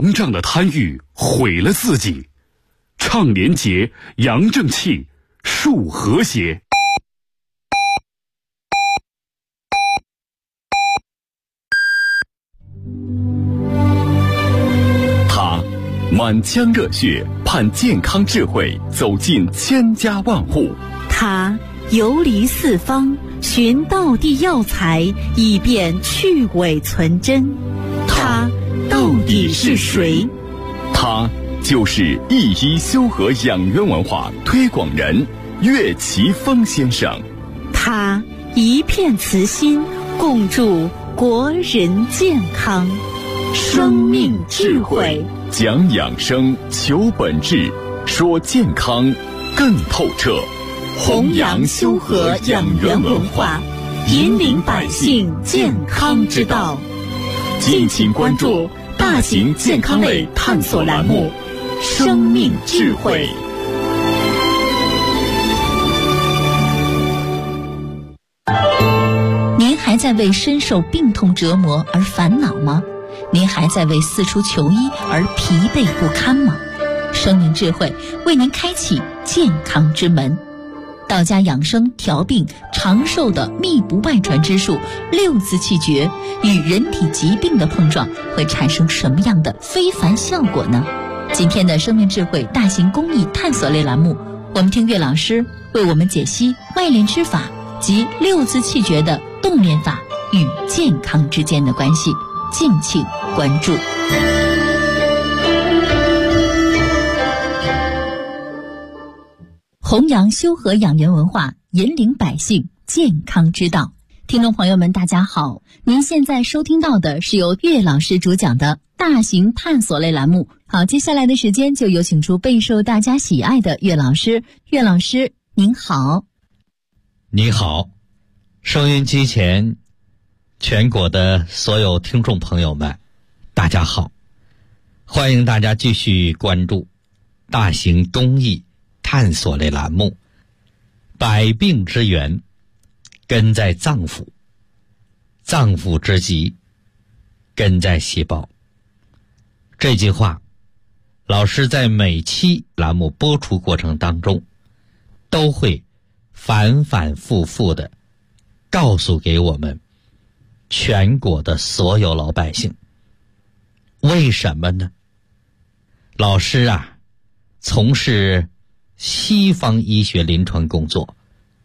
膨胀的贪欲毁了自己。倡廉洁，扬正气，树和谐。他满腔热血，盼健康智慧走进千家万户。 他游离四方，寻道地药材，以便去伪存真。他到底是谁？ 他就是一一修和养元文化推广人岳奇峰先生。 他一片慈心，共筑国人健康。生命智慧， 讲养生，求本质，说健康更透彻。 弘扬修和养元文化，引领百姓健康之道。敬请关注大型健康类探索栏目《生命智慧》。您还在为深受病痛折磨而烦恼吗？您还在为四处求医而疲惫不堪吗？生命智慧为您开启健康之门。道家养生调病长寿的秘不外传之术六字气诀与人体疾病的碰撞会产生什么样的非凡效果呢？今天的生命智慧大型公益探索类栏目，我们听岳老师为我们解析外练之法及六字气诀的动练法与健康之间的关系，敬请关注。弘扬修和养元文化，引领百姓健康之道。听众朋友们大家好，您现在收听到的是由岳老师主讲的大型探索类栏目。好，接下来的时间就有请出备受大家喜爱的岳老师。岳老师您好。 你好，收音机前全国的所有听众朋友们大家好，欢迎大家继续关注大型公益探索类栏目，百病之源根在脏腑，脏腑之疾根在细胞。这句话老师在每期栏目播出过程当中都会反反复复的告诉给我们全国的所有老百姓。为什么呢？老师啊，从事西方医学临床工作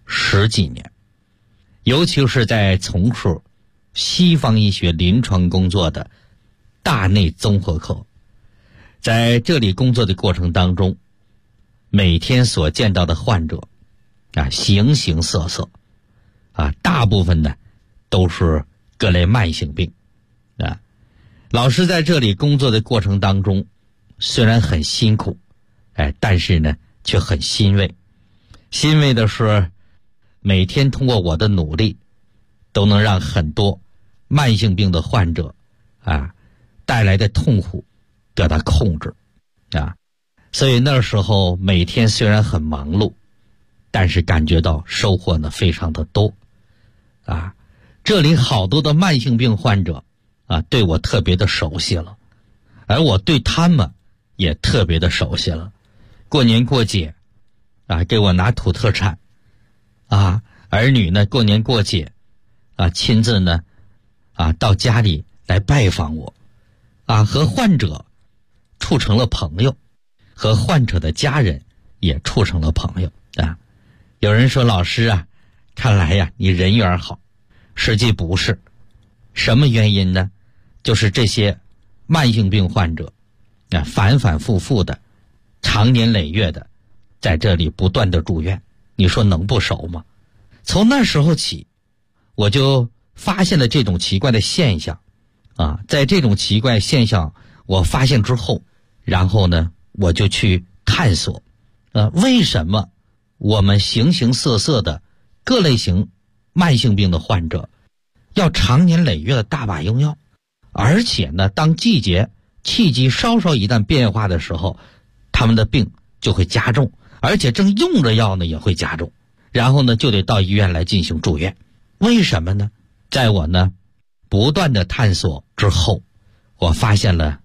10几年，尤其是在从事西方医学临床工作的大内综合科，在这里工作的过程当中，每天所见到的患者啊，形形色色啊，大部分呢都是各类慢性病啊。老师在这里工作的过程当中，虽然很辛苦，但是呢却很欣慰。欣慰的是，每天通过我的努力，都能让很多慢性病的患者啊带来的痛苦得到控制啊。所以那时候每天虽然很忙碌，但是感觉到收获呢非常的多啊。这里好多的慢性病患者啊，对我特别的熟悉了，而我对他们也特别的熟悉了。过年过节啊，给我拿土特产啊，儿女呢过年过节啊，亲自呢啊到家里来拜访我啊，和患者处成了朋友，和患者的家人也处成了朋友啊。有人说，老师啊，看来呀你人缘好，实际不是。什么原因呢？就是这些慢性病患者啊，反反复复的长年累月的在这里不断的住院，你说能不熟吗？从那时候起，我就发现了这种奇怪的现象啊。在这种奇怪现象我发现之后，然后呢我就去探索为什么我们形形色色的各类型慢性病的患者要长年累月的大把用药，而且呢当季节气机稍稍一旦变化的时候，他们的病就会加重，而且正用着药呢也会加重，然后呢就得到医院来进行住院。为什么呢？在我呢不断的探索之后，我发现了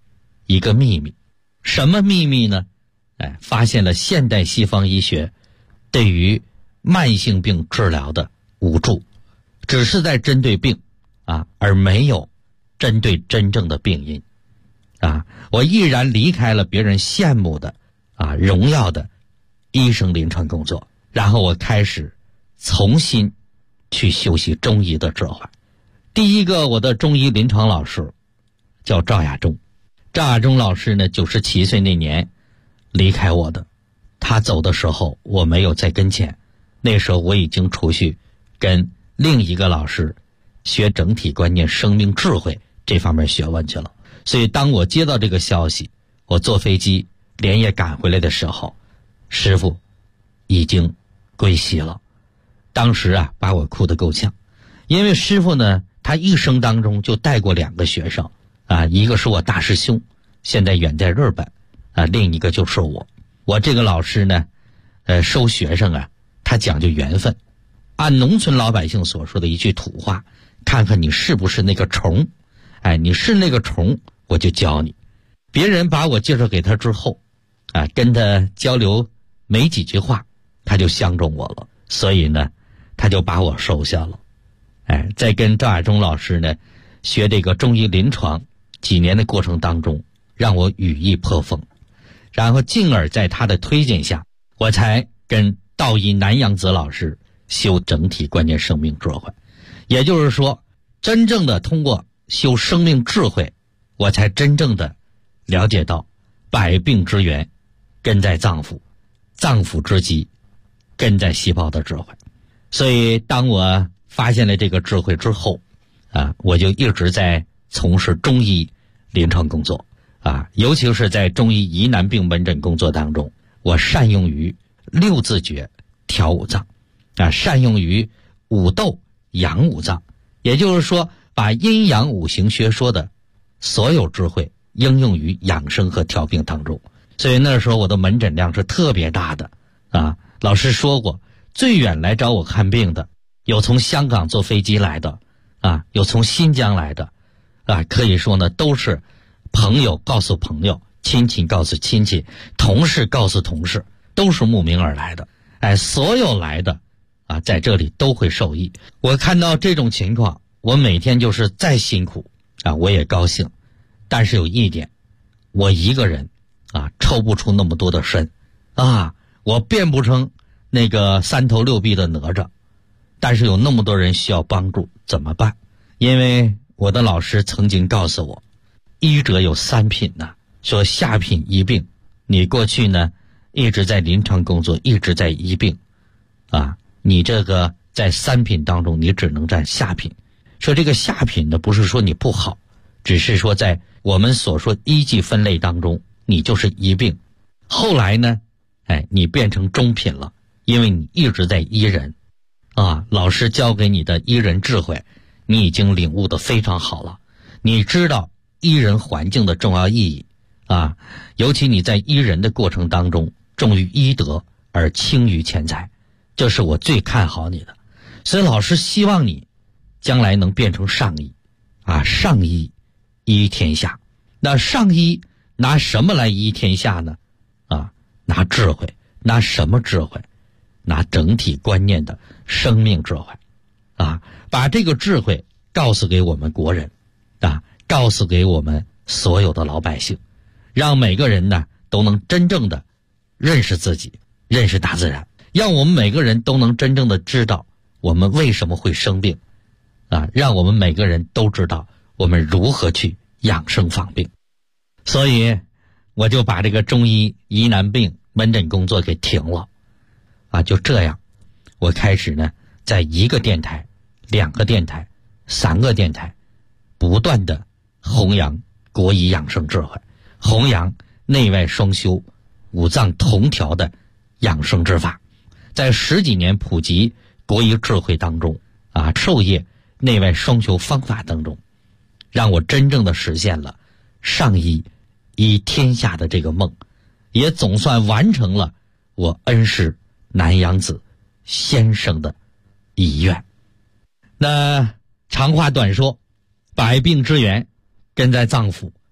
一个秘密。什么秘密呢？发现了现代西方医学对于慢性病治疗的无助，只是在针对病而没有针对真正的病因我毅然离开了别人羡慕的荣耀的医生临床工作，然后我开始重新去修习中医的智慧。第一个我的中医临床老师叫赵亚中。赵亚中老师呢97岁那年离开我的，他走的时候我没有在跟前，那时候我已经出去跟另一个老师学整体观念生命智慧这方面学问去了。所以当我接到这个消息，我坐飞机连夜赶回来的时候，师父已经归西了。当时把我哭得够呛，因为师父呢他一生当中就带过2个学生一个是我大师兄，现在远在日本另一个就是我这个老师呢收学生他讲究缘分，按农村老百姓所说的一句土话，看看你是不是那个虫，你是那个虫我就教你。别人把我介绍给他之后跟他交流没几句话，他就相中我了，所以呢他就把我收下了。在跟赵亚中老师呢学这个中医临床几年的过程当中，让我羽翼颇丰，然后进而在他的推荐下，我才跟道医南阳子老师修整体观念生命智慧。也就是说，真正的通过修生命智慧，我才真正的了解到百病之源根在脏腑，脏腑之基根在细胞的智慧。所以当我发现了这个智慧之后我就一直在从事中医临床工作尤其是在中医疑难病门诊工作当中，我善用于6字诀调五脏善用于五斗养五脏，也就是说把阴阳五行学说的所有智慧应用于养生和调病当中。所以那时候我的门诊量是特别大的老师说过，最远来找我看病的有从香港坐飞机来的有从新疆来的可以说呢都是朋友告诉朋友，亲戚告诉亲戚，同事告诉同事，都是慕名而来的所有来的在这里都会受益。我看到这种情况，我每天就是再辛苦我也高兴。但是有一点，我一个人抽不出那么多的身我变不成那个3头6臂的哪吒，但是有那么多人需要帮助，怎么办？因为我的老师曾经告诉我，医者有3品说下品医病。你过去呢一直在临床工作，一直在医病你这个在3品当中你只能占下品。说这个下品呢不是说你不好，只是说在我们所说医技分类当中你就是医病。后来呢你变成中品了，因为你一直在医人老师教给你的医人智慧你已经领悟得非常好了，你知道医人环境的重要意义尤其你在医人的过程当中重于医德而轻于钱财，这是我最看好你的。所以老师希望你将来能变成上医上医医天下。那上医拿什么来医天下呢拿智慧。拿什么智慧？拿整体观念的生命智慧把这个智慧告诉给我们国人告诉给我们所有的老百姓，让每个人呢都能真正的认识自己，认识大自然，让我们每个人都能真正的知道我们为什么会生病让我们每个人都知道我们如何去养生防病。所以我就把这个中医疑难病门诊工作给停了就这样我开始呢在1个电台、2个电台、3个电台不断的弘扬国医养生智慧，弘扬内外双修五脏同调的养生之法，在10几年普及国医智慧当中授业内外双修方法当中，让我真正的实现了上医医天下的这个梦，也总算完成了我恩师南阳子先生的遗愿。那长话短说，百病之源根在脏腑，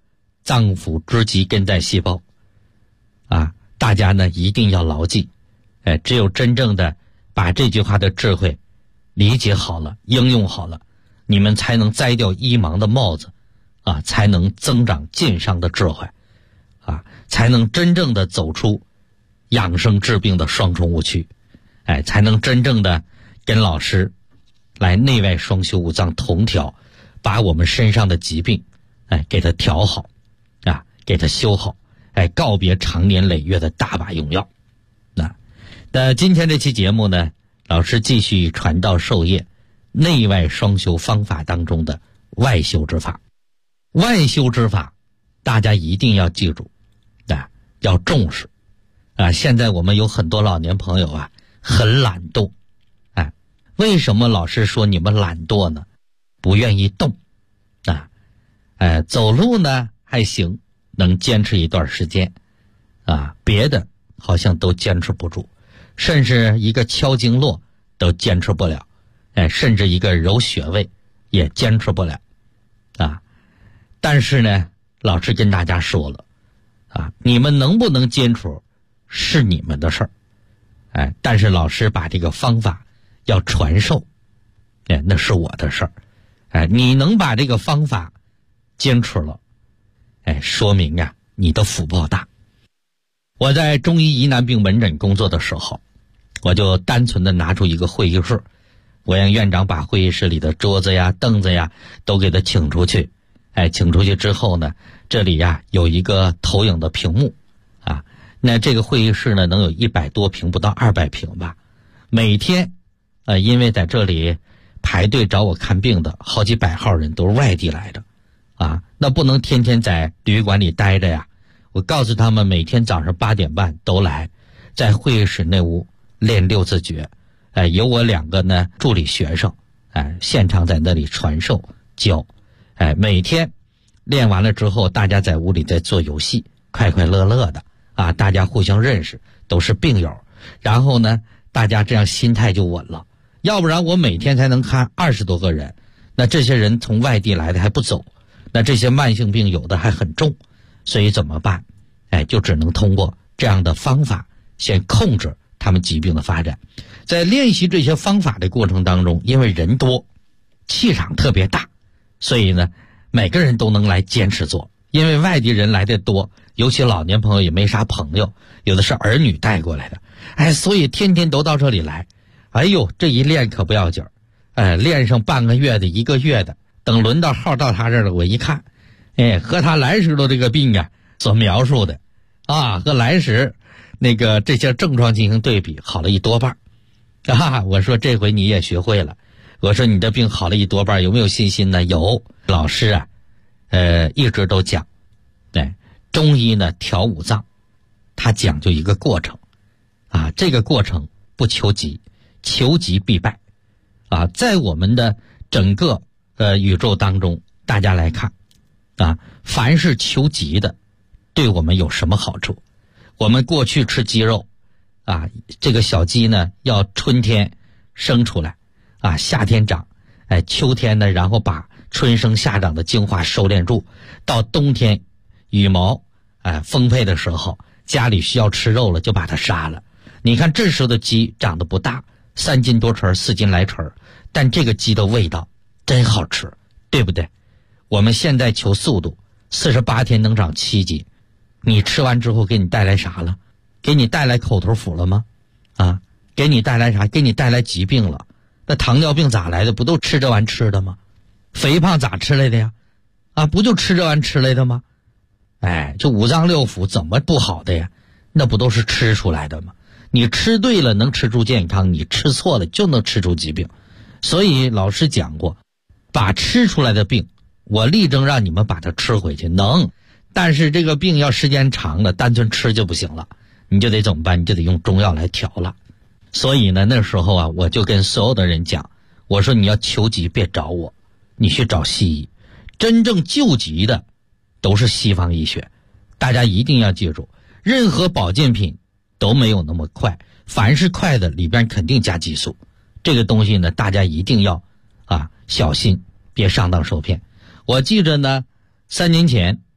脏腑之疾根在细胞。大家呢一定要牢记，只有真正的把这句话的智慧理解好了，应用好了，你们才能摘掉医盲的帽子，才能增长健商的智慧，才能真正的走出养生治病的双重误区，才能真正的跟老师来内外双修五脏同调，把我们身上的疾病给它调好，给它修好，告别长年累月的大把用药。那今天这期节目呢，老师继续传道授业内外双修方法当中的外修之法。外修之法大家一定要记住，要重视。现在我们有很多老年朋友很懒惰。为什么老师说你们懒惰呢？不愿意动。走路呢还行，能坚持一段时间，别的好像都坚持不住，甚至一个敲经络都坚持不了，甚至一个揉穴位也坚持不了，但是呢，老师跟大家说了，你们能不能坚持是你们的事儿，但是老师把这个方法要传授，那是我的事儿，你能把这个方法坚持了，说明你的福报大。我在中医疑难病门诊工作的时候，我就单纯的拿出一个会议室，我让院长把会议室里的桌子呀凳子呀都给他请出去，请出去之后呢，这里有一个投影的屏幕，那这个会议室呢能有100多平，不到200平吧。每天因为在这里排队找我看病的好几百号人都是外地来的，那不能天天在旅馆里待着呀。我告诉他们每天早上8点半都来，在会议室那屋练6字诀，有我2个呢助理学生，现场在那里传授教，每天练完了之后，大家在屋里在做游戏，快快乐乐的，大家互相认识，都是病友，然后呢大家这样心态就稳了。要不然我每天才能看20多个人，那这些人从外地来的还不走，那这些慢性病有的还很重，所以怎么办？就只能通过这样的方法先控制他们疾病的发展。在练习这些方法的过程当中，因为人多，气场特别大，所以呢每个人都能来坚持做。因为外地人来的多，尤其老年朋友也没啥朋友，有的是儿女带过来的，所以天天都到这里来。这一练可不要紧练上半个月的1个月的，等轮到号到他这儿了，我一看，和他来时的这个病所描述的和来时那个这些症状进行对比，好了1多半。我说这回你也学会了，我说你的病好了1多半，有没有信心呢？有。老师一直都讲，中医呢调五脏，它讲究一个过程，这个过程不求急，求急必败，在我们的整个宇宙当中，大家来看，凡是求急的，对我们有什么好处？我们过去吃鸡肉，这个小鸡呢要春天生出来，夏天长，秋天呢然后把春生夏长的精华收敛住，到冬天羽毛丰沛的时候，家里需要吃肉了就把它杀了。你看这时候的鸡长得不大，3斤多匙4斤来匙，但这个鸡的味道真好吃，对不对？我们现在求速度，48天能长7斤，你吃完之后给你带来啥了？给你带来口头腐了吗？给你带来啥？给你带来疾病了。那糖尿病咋来的？不都吃这玩意吃的吗？肥胖咋吃来的呀？不就吃这玩意吃来的吗？这五脏六腑怎么不好的呀？那不都是吃出来的吗？你吃对了能吃出健康，你吃错了就能吃出疾病。所以老师讲过，把吃出来的病，我力争让你们把它吃回去，能。但是这个病要时间长了，单纯吃就不行了，你就得怎么办？你就得用中药来调了。所以呢，那时候我就跟所有的人讲，我说你要求急别找我，你去找西医。真正救急的都是西方医学，大家一定要记住，任何保健品都没有那么快，凡是快的里边肯定加激素，这个东西呢大家一定要小心，别上当受骗。我记着呢3年前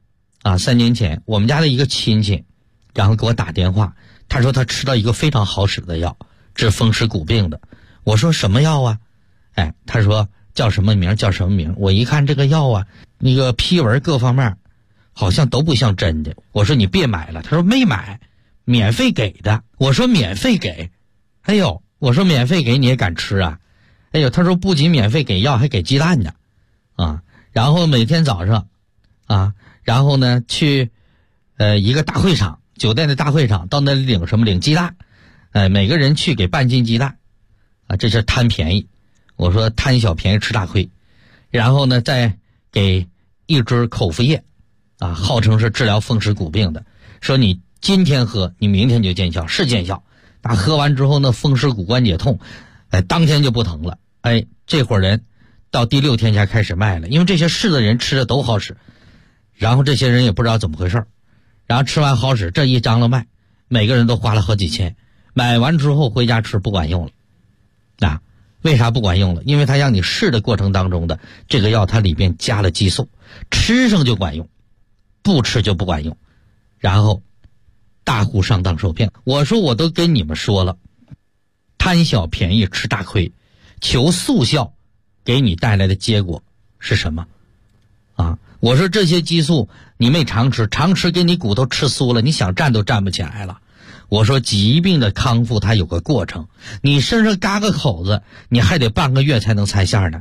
3年前我们家的一个亲戚，然后给我打电话，他说他吃到一个非常好使的药，治风湿骨病的。我说什么药啊？他说叫什么名叫什么名。我一看这个药啊，那个批文各方面好像都不像真的。我说你别买了，他说没买，免费给的。我说免费给，哎呦，我说免费给你也敢吃啊？哎呦，他说不仅免费给药，还给鸡蛋呢，然后每天早上，然后呢去一个大会场，酒店的大会场，到那里领鸡蛋，每个人去给半斤鸡蛋，这是贪便宜。我说贪小便宜吃大亏。然后呢再给一支口服液，号称是治疗风湿骨病的，说你今天喝，你明天就见效，是见效。喝完之后呢，风湿骨关节痛，当天就不疼了。这伙人到第6天才开始卖了，因为这些试的人吃的都好使，然后这些人也不知道怎么回事，然后吃完好使，这一张了卖，每个人都花了好几千，买完之后回家吃不管用了。为啥不管用了？因为他让你试的过程当中的这个药，它里边加了激素，吃上就管用，不吃就不管用，然后大户上当受骗。我说我都跟你们说了，贪小便宜吃大亏，求速效给你带来的结果是什么？我说这些激素你没常吃，常吃给你骨头吃酥了，你想站都站不起来了。我说疾病的康复它有个过程，你身上嘎个口子，你还得半个月才能拆线呢。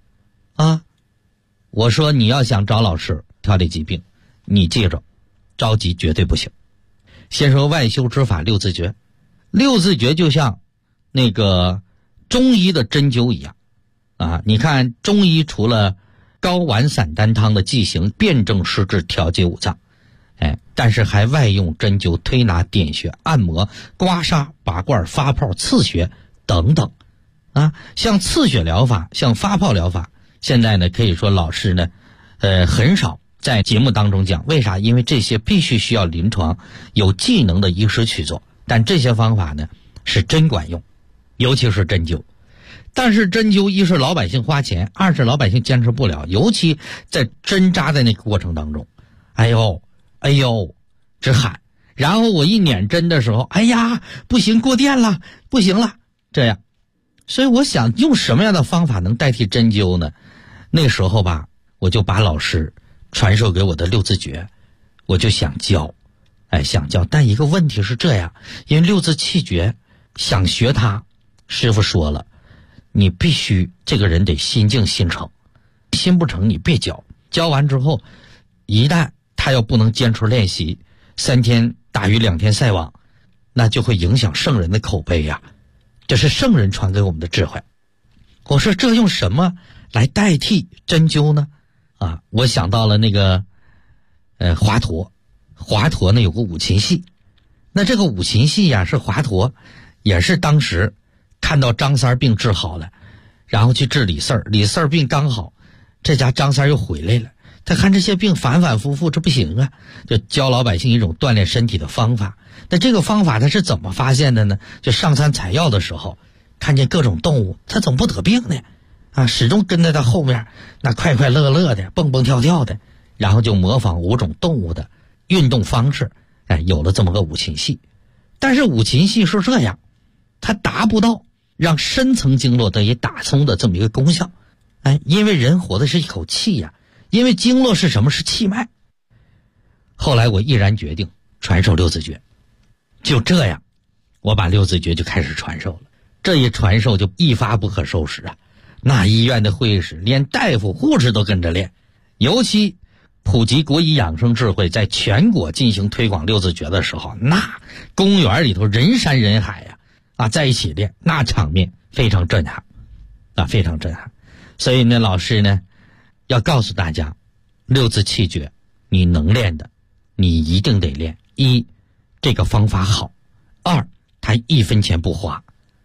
我说你要想找老师调理疾病，你记着，着急绝对不行。先说外修之法六字诀，六字诀就像那个中医的针灸一样你看中医除了高丸散丹汤的剂型辨证施治调节五脏，但是还外用针灸推拿点穴按摩刮痧拔罐发泡刺血等等像刺血疗法像发泡疗法，现在呢可以说老师呢很少在节目当中讲。为啥？因为这些必须需要临床有技能的医师去做，但这些方法呢是真管用，尤其是针灸。但是针灸一是老百姓花钱，二是老百姓坚持不了，尤其在针扎在那个过程当中，哎呦直喊。然后我一捻针的时候，哎呀不行，过电了，不行了，这样。所以我想用什么样的方法能代替针灸呢？那时候吧，我就把老师传授给我的六字诀，我就想教，但一个问题是这样，因为六字气诀想学它，师傅说了，你必须这个人得心静心诚，心不诚你别教，教完之后一旦他要不能坚持练习，3天打鱼2天晒网，那就会影响圣人的口碑呀。这是圣人传给我们的智慧。我说这用什么来代替针灸呢？我想到了那个华佗呢有个五禽戏，那这个五禽戏呀是华佗也是当时看到张三病治好了，然后去治李四儿，李四儿病刚好，这家张三又回来了，他看这些病反反复复，这不行啊，就教老百姓一种锻炼身体的方法。那这个方法他是怎么发现的呢？就上山采药的时候，看见各种动物，他怎么不得病呢？始终跟在他后面，那快快乐乐的，蹦蹦跳跳的，然后就模仿5种动物的运动方式，有了这么个五禽戏。但是五禽戏是这样，它达不到让深层经络得以打通的这么一个功效。因为人活的是一口气呀，因为经络是什么？是气脉。后来我毅然决定传授六字诀，就这样，我把六字诀就开始传授了。这一传授就一发不可收拾啊！那医院的会议室，连大夫护士都跟着练。尤其普及国医养生智慧，在全国进行推广六字诀的时候，那公园里头人山人海在一起练，那场面非常震撼非常震撼。所以呢，老师呢要告诉大家，六字气诀你能练的你一定得练。1这个方法好，2它1分钱不花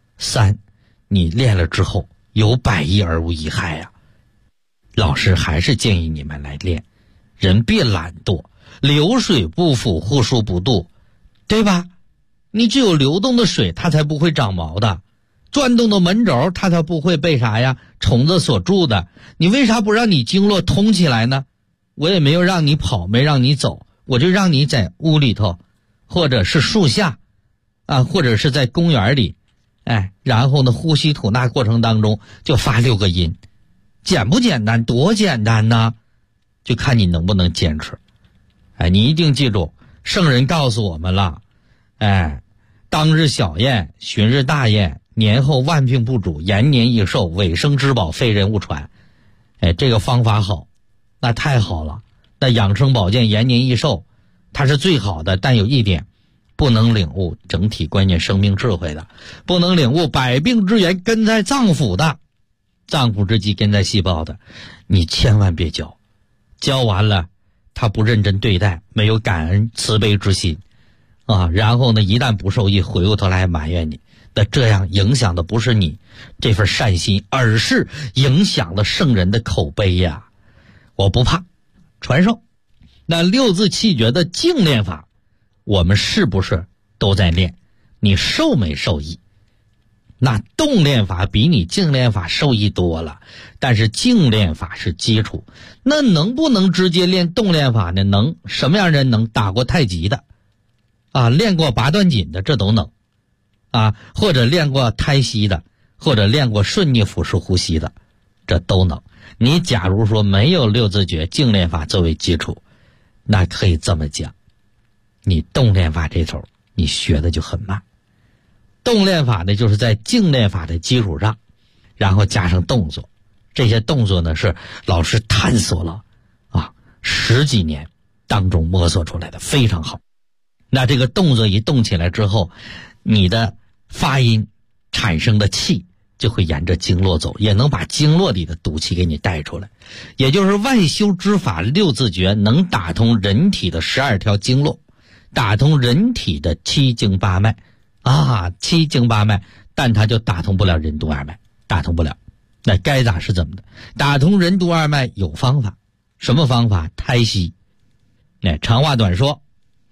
，3你练了之后有百益而无一害呀。老师还是建议你们来练，人别懒惰，流水不腐，户枢不蠹，对吧？你只有流动的水，它才不会长毛的，转动的门轴它才不会被啥呀虫子所蛀的。你为啥不让你经络通起来呢？ 我也没有让你跑，没让你走，我就让你在屋里头，或者是树下啊，或者是在公园里，然后呢呼吸吐纳过程当中就发6个音，简不简单？多简单呢，就看你能不能坚持。你一定记住，圣人告诉我们了，当日小宴，旬日大宴，年后万病不主，延年益寿，尾生之宝，非人勿传。这个方法好，那太好了。那养生保健延年益寿它是最好的，但有一点，不能领悟整体观念生命智慧的，不能领悟百病之源根在脏腑的，脏腑之基根在细胞的，你千万别教。教完了他不认真对待，没有感恩慈悲之心然后呢一旦不受益，回过头来埋怨你，那这样影响的不是你这份善心，而是影响了圣人的口碑呀。我不怕传授。那6字气诀的静练法，我们是不是都在练？你受没受益？那动练法比你静练法受益多了，但是静练法是基础。那能不能直接练动练法呢？能。什么样人能？打过太极的练过拔段锦的，这都能或者练过胎息的，或者练过顺逆腹式呼吸的，这都能。你假如说没有6字诀静练法作为基础，那可以这么讲，你动练法这头你学的就很慢。动练法呢，就是在静练法的基础上，然后加上动作。这些动作呢，是老师探索了10几年当中摸索出来的，非常好。那这个动作一动起来之后，你的发音产生的气就会沿着经络走，也能把经络里的毒气给你带出来。也就是外修之法6字诀能打通人体的12条经络，打通人体的7经8脉7经8脉，但它就打通不了任督二脉，打通不了。那该咋是怎么的？打通任督二脉有方法。什么方法？胎息。长话短说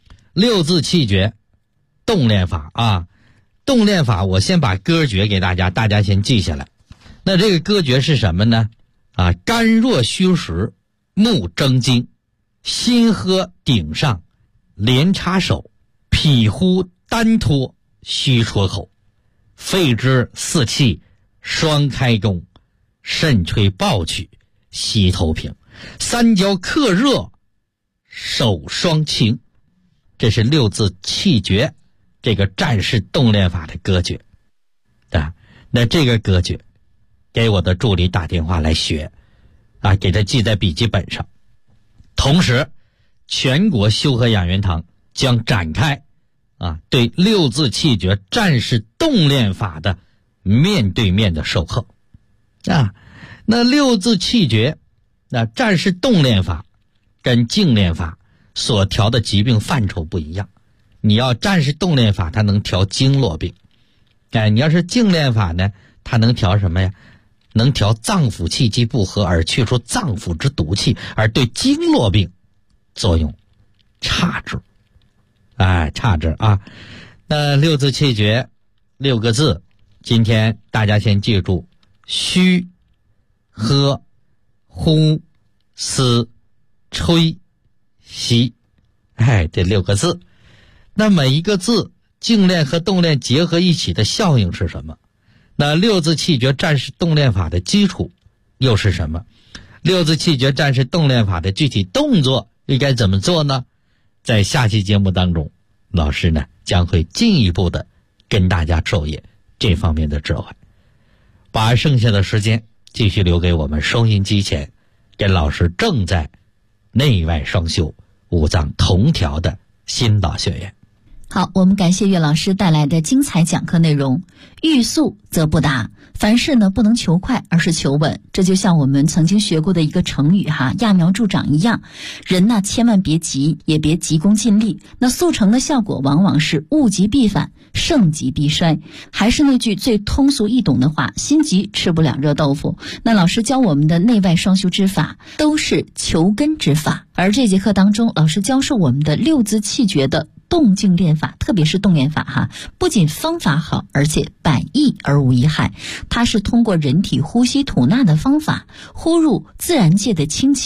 ，6字气诀动练法动练法我先把歌诀给大家先记下来。那这个歌诀是什么呢？肝若虚实，目睁睛，心喝顶上，连插手，脾呼单托，虚戳口，肺之四气，双开弓，肾吹抱曲，膝头平，三焦克热，手双擎。这是6字气诀，这个战士动练法的歌诀那这个歌诀给我的助理打电话来学给他记在笔记本上。同时全国修和养元堂将展开对6字气诀战士动练法的面对面的授课那6字气诀战士动练法跟静练法所调的疾病范畴不一样。你要战士动练法，它能调经络病你要是静练法呢，它能调什么呀？能调脏腑气机不和而去除脏腑之毒气，而对经络病作用差之差之那6字气诀6个字，今天大家先记住：虚、喝、呼、思、吹、吸这6个字。那每一个字静练和动练结合一起的效应是什么？那6字气诀战士动练法的基础又是什么？6字气诀战士动练法的具体动作应该怎么做呢？在下期节目当中，老师呢将会进一步的跟大家授业这方面的智慧。把剩下的时间继续留给我们收音机前跟老师正在内外双修五脏同调的新老学员。 好，我们感谢岳老师带来的精彩讲课内容。欲速则不达，凡事呢不能求快，而是求稳。这就像我们曾经学过的一个成语揠苗助长一样，人呢千万别急，也别急功近利。那速成的效果往往是物极必反，盛极必衰。还是那句最通俗易懂的话，心急吃不了热豆腐。那老师教我们的内外双修之法都是求根之法，而这节课当中老师教授我们的6字气诀的动静练法，特别是动练法不仅方法好，而且百益而无一害。它是通过人体呼吸吐纳的方法，呼入自然界的清气，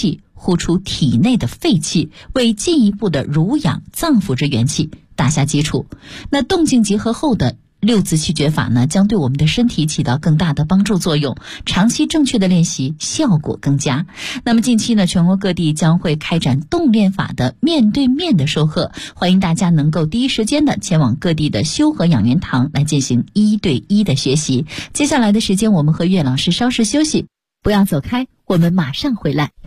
呼出体内的废气，为进一步的濡养脏腑之元气打下基础。那动静结合后的六字气诀法呢，将对我们的身体起到更大的帮助作用，长期正确的练习效果更佳。那么近期呢，全国各地将会开展动练法的面对面的授课，欢迎大家能够第一时间的前往各地的修和养元堂来进行1对1的学习。接下来的时间，我们和岳老师稍事休息，不要走开，我们马上回来。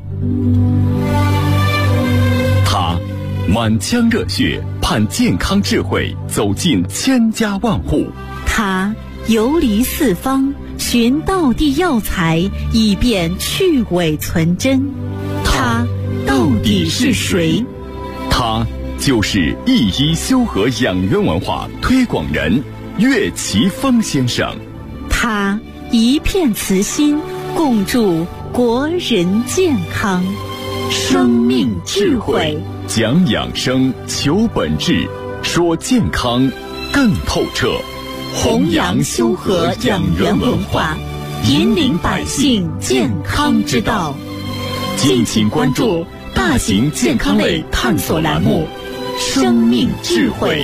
他满腔热血，盼健康智慧走进千家万户。 他游离四方，寻道地药材，以便去伪存真。他到底是谁？ 他就是一医修和养元文化推广人岳奇峰先生。 他一片慈心，共筑国人健康。生命智慧， 讲养生，求本质，说健康更透彻， 弘扬修和养元文化，引领百姓健康之道。敬请关注大型健康类探索栏目《生命智慧》。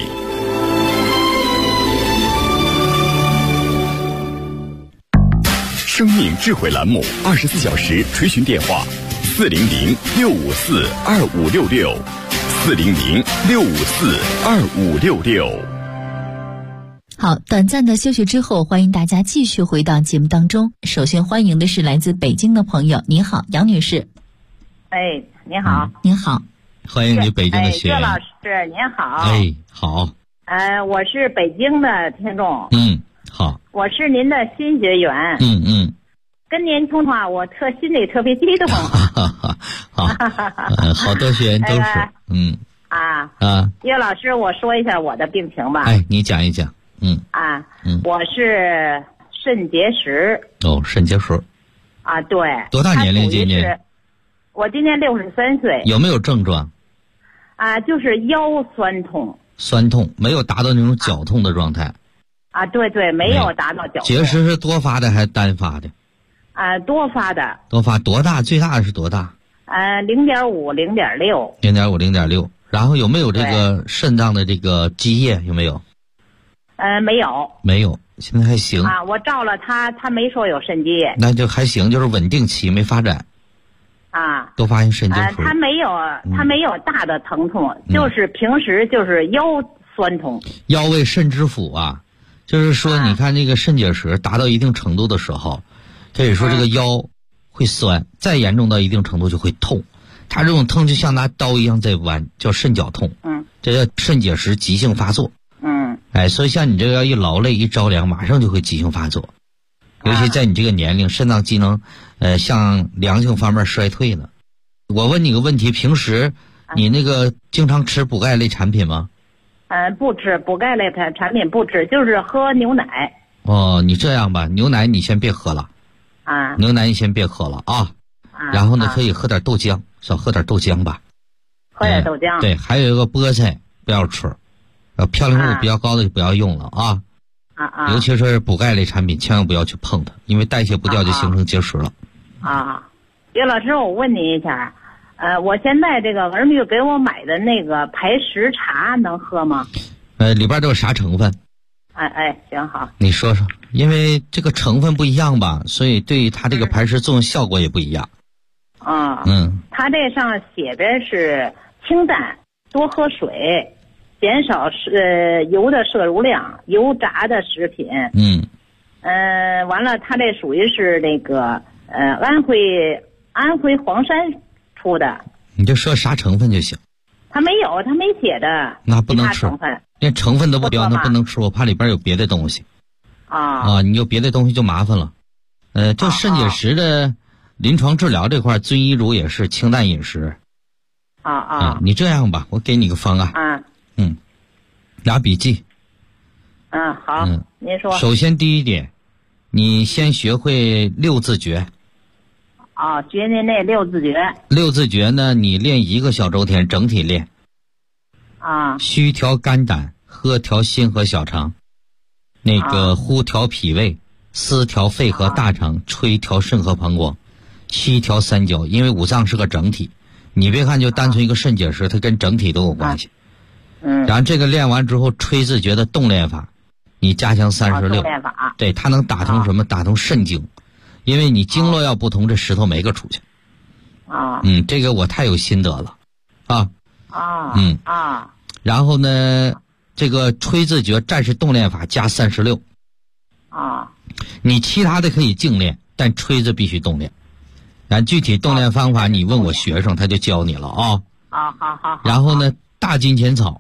生命智慧栏目24小时垂询电话：400-654-2566，400-654-2566。 好，短暂的休息之后，欢迎大家继续回到节目当中。首先欢迎的是来自北京的朋友，您好，杨女士。 哎，您好。 您好， 欢迎你北京的学员。 岳老师您好。 哎，好。 我是北京的听众。 好。 我是您的新学员。跟您通话，我心里特别激动。 好，好多学员都是。 岳老师，我说一下我的病情吧。 哎，你讲一讲。 我是肾结石。 哦，肾结石。 对。 多大年龄今年？ 我今年63岁。 有没有症状？ 就是腰酸痛。 酸痛，没有达到那种绞痛的状态。 对，没有达到绞痛。 结石是多发的还是单发的？ 多发的。 多发多大？最大的是多大 ？0.5、0.6。 0.5、0.6。然后有没有这个肾脏的这个积液？有没有？ 没有。 没有，现在还行。 我照了他没说有肾积液。 那就还行，就是稳定期没发展。都发现肾结石。 他没有大的疼痛，就是平时就是腰酸痛。 腰为肾之府啊，就是说你看这个肾结石达到一定程度的时候，可以说这个腰会酸，再严重到一定程度就会痛。它这种痛就像拿刀一样在剜，叫肾绞痛。这叫肾结石急性发作。所以像你这个要一劳累一着凉，马上就会急性发作。尤其在你这个年龄，肾脏机能向良性方面衰退了。我问你个问题，平时你那个经常吃补钙类产品吗？ 不吃补钙类产品，不吃，就是喝牛奶。 你这样吧，牛奶你先别喝了。牛奶你先别喝了啊。然后呢，可以喝点豆浆，少喝点豆浆吧。 喝点豆浆。 对，还有一个菠菜不要吃，嘌呤物比较高的就不要用了啊。尤其是补钙类产品，千万不要去碰它，因为代谢不掉就形成结石了。 岳老师，我问你一下，我现在这个儿女给我买的那个排石茶能喝吗？ 里边都有啥成分？ 行好。 你说说，因为这个成分不一样吧，所以对于它这个排石作用效果也不一样。 它这上写的是清淡，多喝水，减少油的摄入量，油炸的食品。完了，它这属于是那个安徽黄山出的。 你就说啥成分就行。 它没有，它没写的。 那不能吃，连成分都不标，那不能吃，我怕里边有别的东西。你有别的东西就麻烦了。就肾结石的临床治疗这块，遵医嘱也是清淡饮食。你这样吧，我给你个方案。拿笔记。 好。您说。 首先第一点，你先学会6字诀。 学您那6字诀。 6字诀呢，你练1个小周天，整体练。虚调肝胆，喝调心和小肠，那个呼调脾胃，思调肺和大肠，吹调肾和膀胱，吸调三焦。因为五脏是个整体， 你别看就单纯一个肾结石，它跟整体都有关系。然后这个练完之后，吹字诀的动练法，你加强36。 动练法。 对，它能打通什么？打通肾经，因为你经络要不通，这石头没个出去。这个我太有心得了，然后呢，这个吹字诀战士动练法加36。你其他的可以静练，但吹字必须动练。具体动练方法你问我学生，他就教你了啊。 好。 然后呢，大金钱草。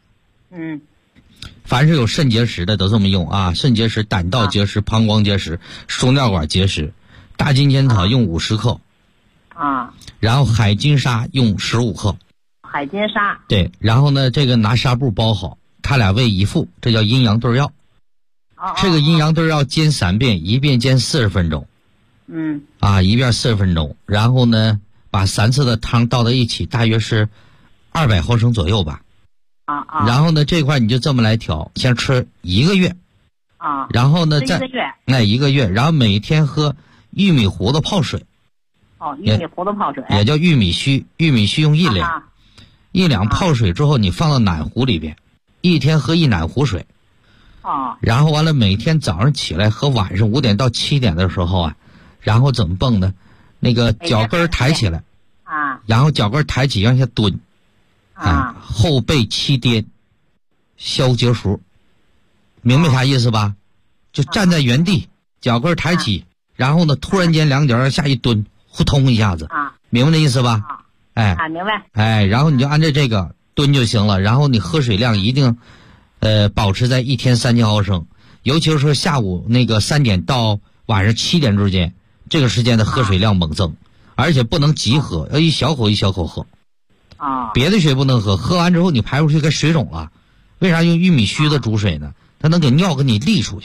凡是有肾结石的都这么用啊，肾结石、胆道结石、膀胱结石、输尿管结石，大金钱草用50克。然后海金沙用15克。 海金沙。 对，然后呢，这个拿纱布包好，他俩为一副，这叫阴阳对药。这个阴阳对药煎3遍，一遍煎40分钟。一遍40分钟，然后呢，把3次的汤倒在一起，大约是200毫升左右吧。然后呢，这块你就这么来调，先吃1个月。然后呢，再1个月，然后每天喝玉米糊的泡水。 玉米糊的泡水也叫玉米须，玉米须用1两，1两泡水之后，你放到暖壶里边，1天喝1暖壶水。然后完了，每天早上起来和晚上5点到7点的时候啊，然后怎么蹦呢？那个脚跟抬起来，然后脚跟抬起往下蹲，后背7颠，消结束，明白啥意思吧？就站在原地，脚跟抬起，然后呢，突然间2脚下一蹲，呼通一下子，明白那意思吧？ 明白。 然后你就按照这个蹲就行了，然后你喝水量一定保持在1天3000毫升，尤其是说下午那个3点到晚上7点之间，这个时间的喝水量猛增，而且不能急喝，要一小口一小口喝。别的水不能喝，喝完之后你排出去该水肿了。为啥用玉米须的煮水呢？它能给尿给你沥出去。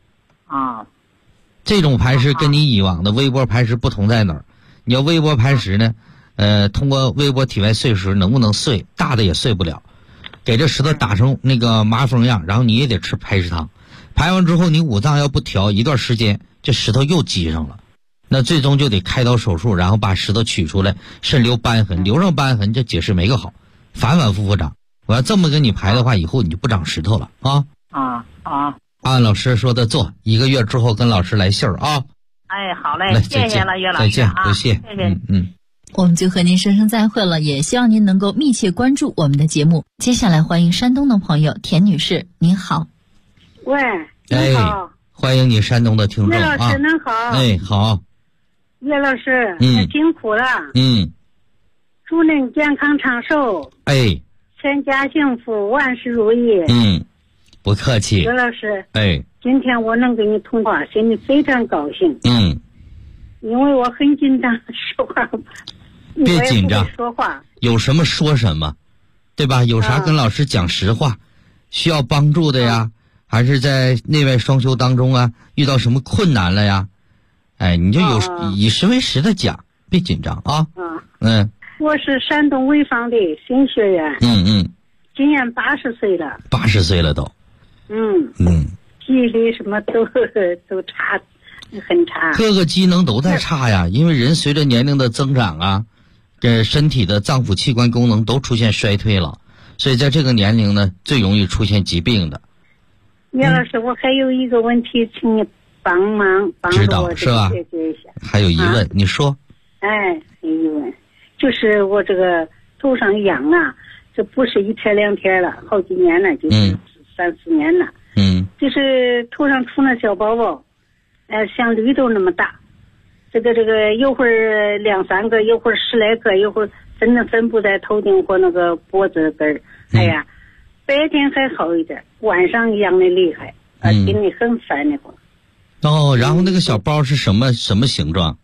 这种排石跟你以往的微波排石不同在哪儿？你要微波排石呢，通过微波体外碎石能不能碎？大的也碎不了。给这石头打成那个麻风样，然后你也得吃排石汤。排完之后，你五脏要不调，一段时间这石头又积上了，那最终就得开刀手术，然后把石头取出来，肾留瘢痕，留上瘢痕这解释没个好，反反复复长。我要这么跟你排的话，以后你就不长石头了啊！按老师说的做，1个月之后跟老师来信儿啊！ 好嘞，谢谢了，岳老师， 再见，不谢， 谢谢。 我们就和您说声再会了，也希望您能够密切关注我们的节目。接下来欢迎山东的朋友田女士，您好。 喂，你好。 欢迎你山东的听众岳老师您好。 好。 岳老师，辛苦了。祝您健康长寿。全家幸福，万事如意。 不客气。 岳老师，今天我能跟你通话，心里非常高兴。因为我很紧张，说话别紧张， 说话有什么说什么，对吧？有啥跟老师讲实话，需要帮助的呀，还是在内外双修当中啊，遇到什么困难了呀？你就以实为实的讲，别紧张啊。 我是山东潍坊的新学员。今年80岁了。 80岁了都。 记忆力什么都差。很差， 各个机能都在差呀，因为人随着年龄的增长啊，这身体的脏腑器官功能都出现衰退了，所以在这个年龄呢，最容易出现疾病的。 岳老师，我还有一个问题，请你帮忙帮助我是吧？ 解决一下。 还有疑问，你说。 有疑问，就是我这个头上痒啊，这不是1天2天了，好几年了，就是3、4年了。就是头上出那小包包。像绿豆那么大，这个一会儿2、3个，一会儿10来个，一会儿真的分布在头顶或那个脖子根儿。白天还好一点，晚上痒的厉害，心里很烦那会儿。 然后那个小包是什么形状？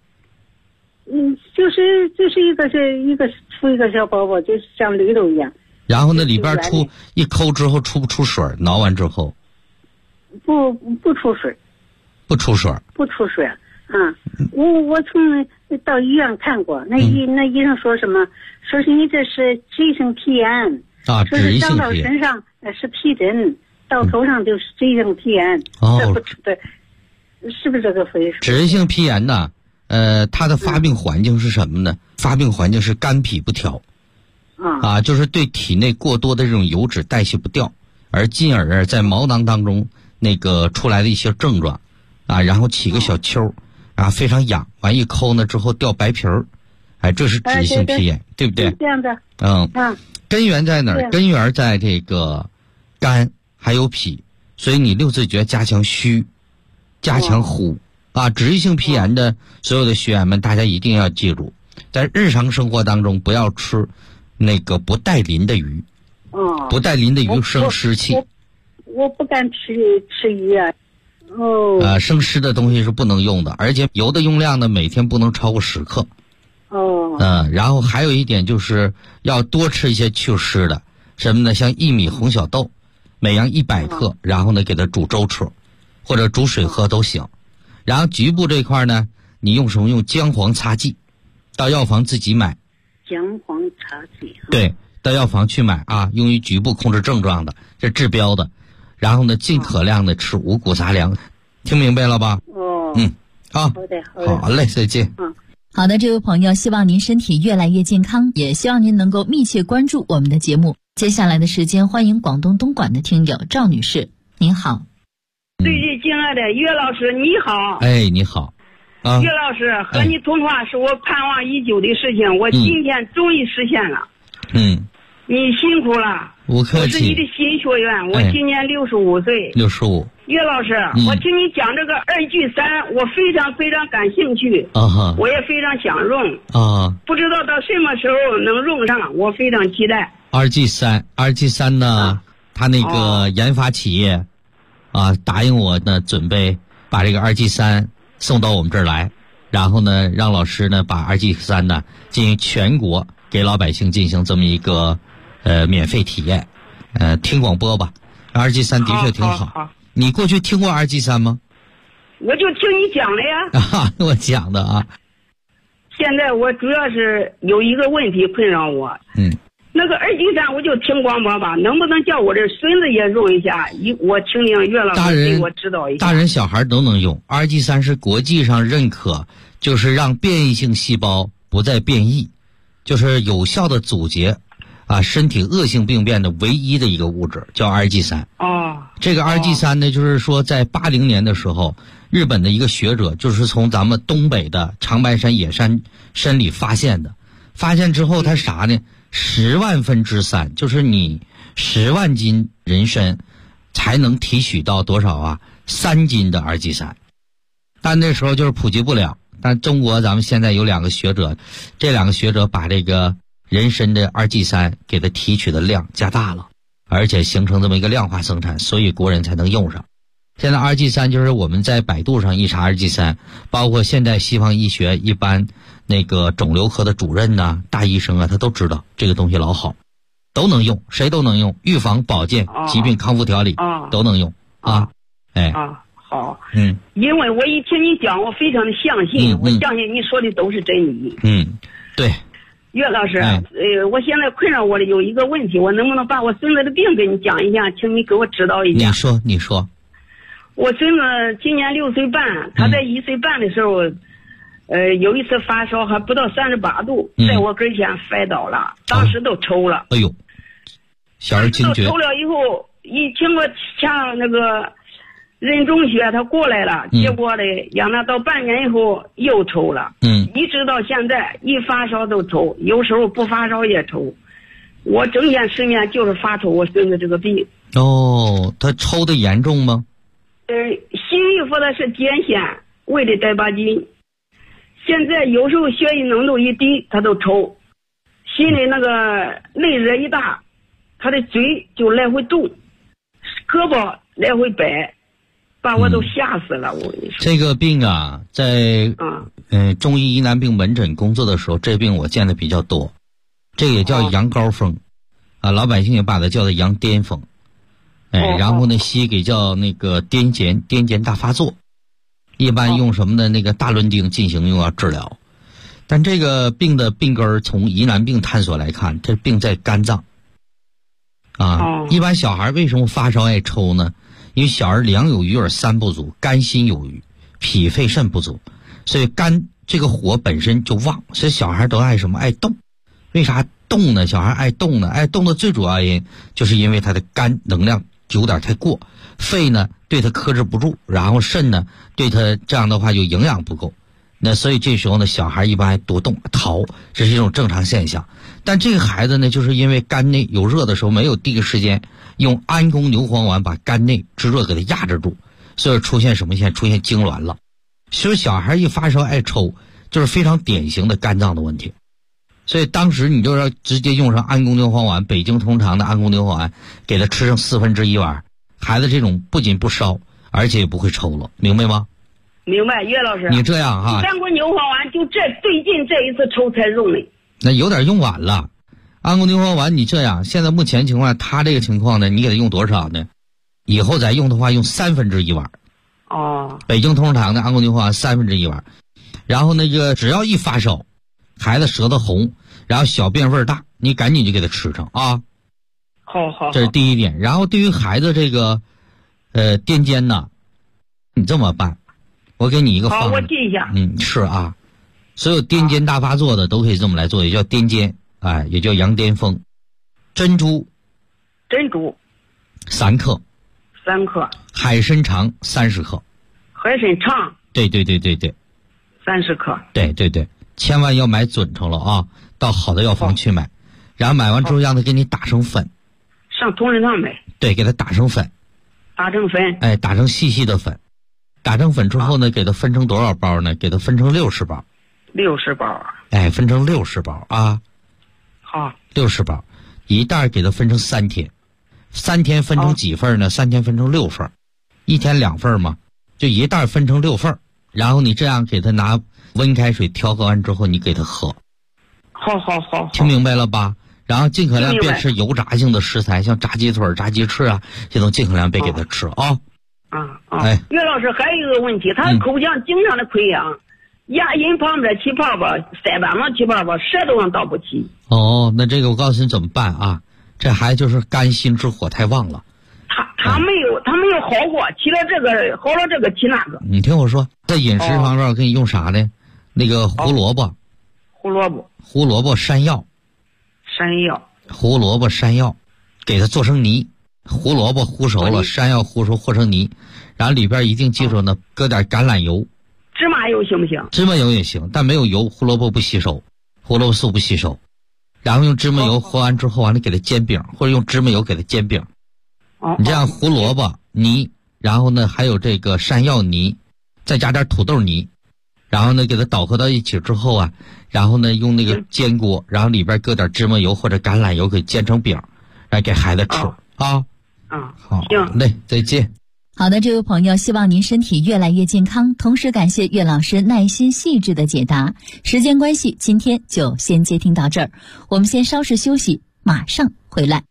就是一个出一个小包包，就是像绿豆一样。 然后那里边一抠之后出不出水？挠完之后？ 不出水。 不出水。 我从到医院看过，那医生说什么？说是你这是脂性皮炎说是长到身上是皮疹，到头上就是脂性皮炎。这不对，是不是这个回事？ 脂性皮炎呢， 它的发病环境是什么呢？发病环境是肝脾不调，就是对体内过多的这种油脂代谢不掉，而进而在毛囊当中那个出来的一些症状，然后起个小丘，非常痒，完一抠呢之后掉白皮儿，这是脂溢性皮炎，对不对？ 这样的。 根源在哪儿？根源在这个肝还有脾，所以你六字诀加强虚，加强呼。脂溢性皮炎的所有的学员们，大家一定要记住，在日常生活当中不要吃那个不带鳞的鱼。不带鳞的鱼生湿气。 我不敢吃鱼啊。 生湿的东西是不能用的，而且油的用量呢，每天不能超过10克。然后还有一点就是要多吃一些祛湿的，什么呢？像薏米、红小豆，每样100克，然后呢给它煮粥吃，或者煮水喝都行。然后局部这块呢，你用什么？用姜黄擦剂，到药房自己买。 姜黄擦剂。 对，到药房去买用于局部控制症状的，这治标的。然后呢，尽可量的吃五谷杂粮，听明白了吧？ 好的， 好嘞，再见。 好的，这位朋友，希望您身体越来越健康，也希望您能够密切关注我们的节目。接下来的时间，欢迎广东东莞的听友赵女士，您好。 最敬爱的岳老师，你好。 你好。 岳老师，和你通话是我盼望已久的事情，我今天终于实现了。你辛苦了。 不客气。 我是你的新学员，我今年65岁。 65。 岳老师，我听你讲这个2聚3，我非常非常感兴趣。我也非常想用。不知道到什么时候能用上，我非常期待。 2聚3呢，他那个研发企业答应我呢，准备把这个2聚3送到我们这儿来，然后呢，让老师呢把2聚3呢进行全国给老百姓进行这么一个免费体验。听广播吧，2聚3的确挺好。你过去听过2聚3吗？ 我就听你讲了呀。 我讲的现在我主要是有一个问题困扰我。那个2聚3我就听广播吧，能不能叫我这孙子也用一下？我听听岳老师给我指导一下。 大人小孩都能用。2聚3是国际上认可，就是让变异性细胞不再变异，就是有效的阻截身体恶性病变的唯一的一个物质，叫2聚3。这个2聚3呢，就是说在80年的时候，日本的一个学者就是从咱们东北的长白山野山里发现的。发现之后他啥呢？10万分之3，就是你10万斤人参才能提取到多少3斤的2聚3。但那时候就是普及不了。但中国咱们现在有2个学者，这2个学者把这个人参的2聚3给它提取的量加大了，而且形成这么一个量化生产，所以国人才能用上。现在2聚3就是我们在百度上一查2聚3，包括现代西方医学一般那个肿瘤科的主任大医生他都知道这个东西老好，都能用，谁都能用，预防保健疾病康复调理都能用好。 因为我一听你讲，我非常的相信，我相信你说的都是真理。 对。 岳老师，我现在困扰我的有一个问题，我能不能把我孙子的病给你讲一下，请你给我指导一下。 你说。 我孙子今年6岁半，他在1岁半的时候，有一次发烧还不到38度，在我跟前摔倒了，当时都抽了。 哎呦，小儿惊厥。 抽了以后，一经过像那个任中学他过来了，结果呢，让他到半年以后又抽了。一直到现在，一发烧都抽，有时候不发烧也抽。我整天失眠就是发愁我孙子这个病。 他抽的严重吗？ 西医说的是癫痫，胃的带把筋。现在有时候血液浓度一低，他都抽。心里那个内热一大，他的嘴就来回动，胳膊来回摆，把我都吓死了。我跟你说， 这个病在中医疑难病门诊工作的时候，这病我见的比较多。这个也叫羊羔风老百姓也把它叫做羊癫风。然后呢，西医给叫那个癫痫大发作，一般用什么的那个大伦丁进行用治疗。但这个病的病根从疑难病探索来看，这病在肝脏一般小孩为什么发烧爱抽呢？因为小儿两有余而3不足，肝心有余，脾肺肾不足，所以肝这个火本身就旺，所以小孩都爱什么？爱动。为啥动呢？小孩爱动呢？爱动的最主要原因就是因为他的肝能量有点太过，肺呢对他克制不住，然后肾呢对他这样的话就营养不够。那所以这时候呢，小孩一般爱多动逃，这是一种正常现象。但这个孩子呢，就是因为肝内有热的时候没有第一个时间用安宫牛黄丸把肝内之热给它压制住，所以出现什么？现在出现痉挛了。所以小孩一发烧爱抽，就是非常典型的肝脏的问题。所以当时你就要直接用上安宫牛黄丸，北京通常的安宫牛黄丸，给他吃上1/4碗，孩子这种不仅不烧，而且也不会抽了，明白吗？ 明白，岳老师。 你这样哈， 安宫牛黄丸就最近这一次抽才用的。 那有点用晚了。安宫牛黄丸你这样，现在目前情况他这个情况呢，你给他用多少呢？以后再用的话用1/3碗。 哦。 北京通常的安宫牛黄丸1/3碗，然后那个只要一发烧，孩子舌头红，然后小便味大，你赶紧就给他吃上啊。 好。 这是第一点。然后对于孩子这个癫痫呢，你这么办，我给你一个方案。 好，我记一下。 是啊，所有癫痫大发作的都可以这么来做，也叫癫痫，哎，也叫羊癫疯。珍珠3克，海参肠30克。 海参肠。 对 30克。 对，千万要买准成了啊，到好的药房去买，然后买完之后让他给你打成粉。 上同仁堂买。 对，给他打成粉。哎，打成细细的粉。打成粉之后呢，给它分成多少包呢？给它分成60包。 60包。 哎，分成60包啊。 好。 60包，一袋给它分成3天，3天分成几份呢？3天分成6份，1天2份嘛，就一袋分成6份。然后你这样给它拿温开水调和完之后，你给它喝。 好。 听明白了吧？然后尽可量别吃油炸性的食材，像炸鸡腿、炸鸡翅啊，这种尽可量别给它吃啊。哎， 岳老师还有一个问题，他口腔经常的溃疡，牙龈旁边起泡泡，腮帮子起泡泡，舌头上倒不起。 哦，那这个我告诉你怎么办啊？这孩子就是肝心之火太旺了。 他没有好过，起了这个好了这个起那个。 你听我说，在饮食方面我给你用啥呢？那个胡萝卜山药，胡萝卜山药，给它做成泥。胡萝卜烀熟了，山药烀熟和成泥，然后里边一定记住呢，搁点橄榄油。 芝麻油行不行？ 芝麻油也行，但没有油，胡萝卜不吸收，胡萝卜素不吸收。然后用芝麻油和完之后，完了给它煎饼，或者用芝麻油给它煎饼。你这样胡萝卜泥，然后呢还有这个山药泥，再加点土豆泥，然后呢给它捣合到一起之后啊，然后呢用那个煎锅，然后里边搁点芝麻油或者橄榄油给煎成饼，来给孩子吃啊。好嘞，再见。 好的，这位朋友，希望您身体越来越健康，同时感谢岳老师耐心细致的解答。时间关系，今天就先接听到这儿，我们先稍事休息，马上回来。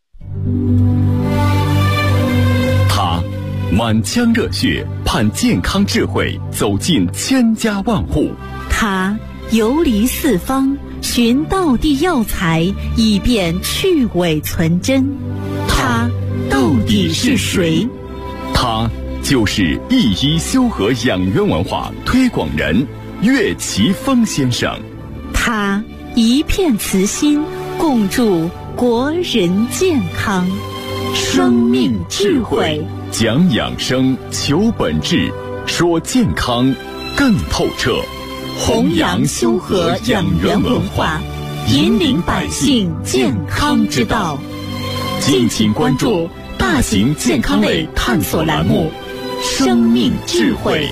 他满腔热血，盼健康智慧走进千家万户。 他游离四方，寻道地药材，以便去伪存真。他到底是谁？ 他就是一医修和养元文化推广人岳奇峰先生。 他一片慈心，共筑国人健康。生命智慧， 讲养生，求本质，说健康更透彻。 弘扬修和养元文化，引领百姓健康之道。敬请关注大型健康类探索栏目《生命智慧》。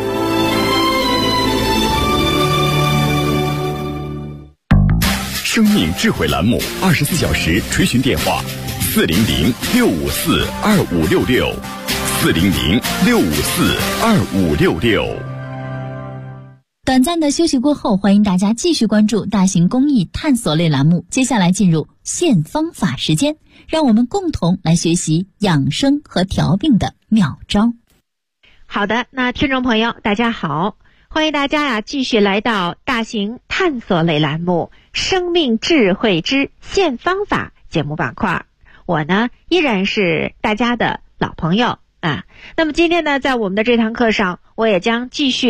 生命智慧栏目24小时垂询电话：400-654-2566，400-654-2566。 短暂的休息过后，欢迎大家继续关注大型公益探索类栏目。接下来进入现方法时间，让我们共同来学习养生和调病的妙招。 好的，那听众朋友大家好，欢迎大家继续来到大型探索类栏目生命智慧之现方法节目板块。我呢依然是大家的老朋友啊。那么今天呢，在我们的这堂课上，我也将继续